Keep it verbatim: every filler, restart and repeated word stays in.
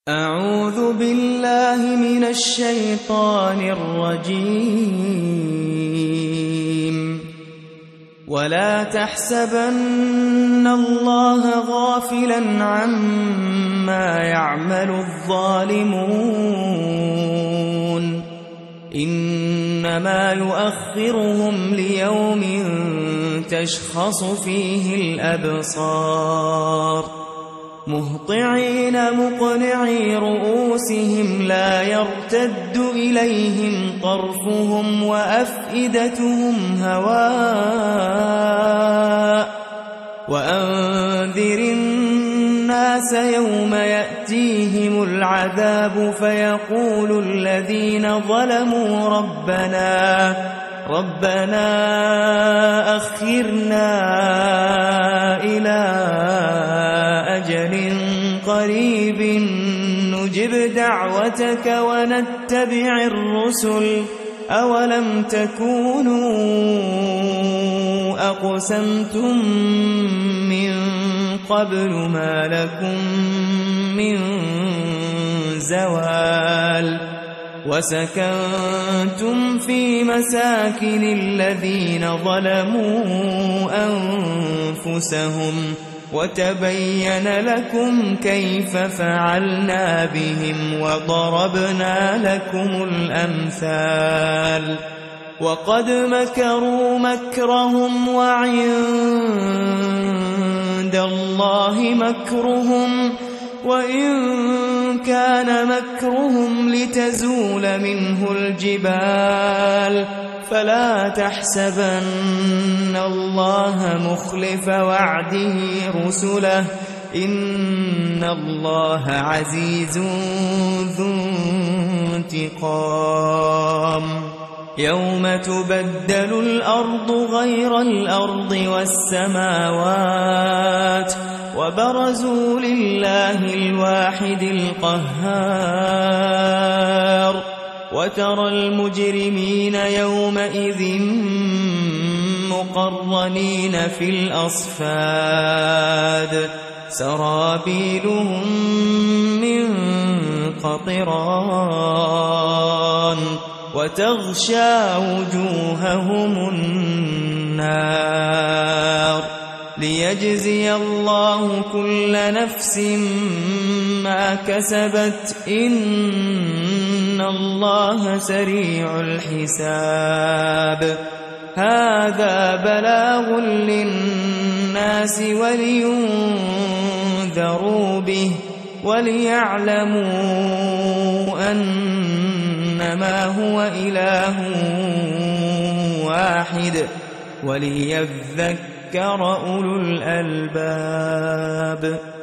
أعوذ بالله من الشيطان الرجيم. ولا تحسبن الله غافلا عما يعمل الظالمون، إنما يؤخرهم ليوم تشخص فيه الأبصار، مهطعين مقنعي رؤوسهم لا يرتد إليهم طرفهم وأفئدتهم هواء. وأنذر الناس يوم يأتيهم العذاب فيقول الذين ظلموا ربنا ربنا أخرنا إلى أجل قريب نجب دعوتك ونتبع الرسل، أولم تكونوا أقسمتم من قبل ما لكم من زوال، وسكنتم في مساكن الذين ظلموا أنفسهم، وتبين لكم كيف فعلنا بهم وضربنا لكم الأمثال. وقد مكروا مكرهم وعند الله مكرهم، وإن كان مكرهم لتزول منه الجبال، فلا تحسبن الله مخلف وعده رسله، إن الله عزيز ذو انتقام. يوم تبدل الأرض غير الأرض والسماوات، وبرزوا لله الواحد القهار، وترى المجرمين يومئذ مقرنين في الأصفاد، سرابيلهم من قطران، وتغشى وجوههم النار، ليجزي الله كل نفس ما كسبت، إن الله سريع الحساب. هذا بلاغ للناس ولينذروا به، وليعلموا أنما هو إله واحد، وليذكر أولو الألباب.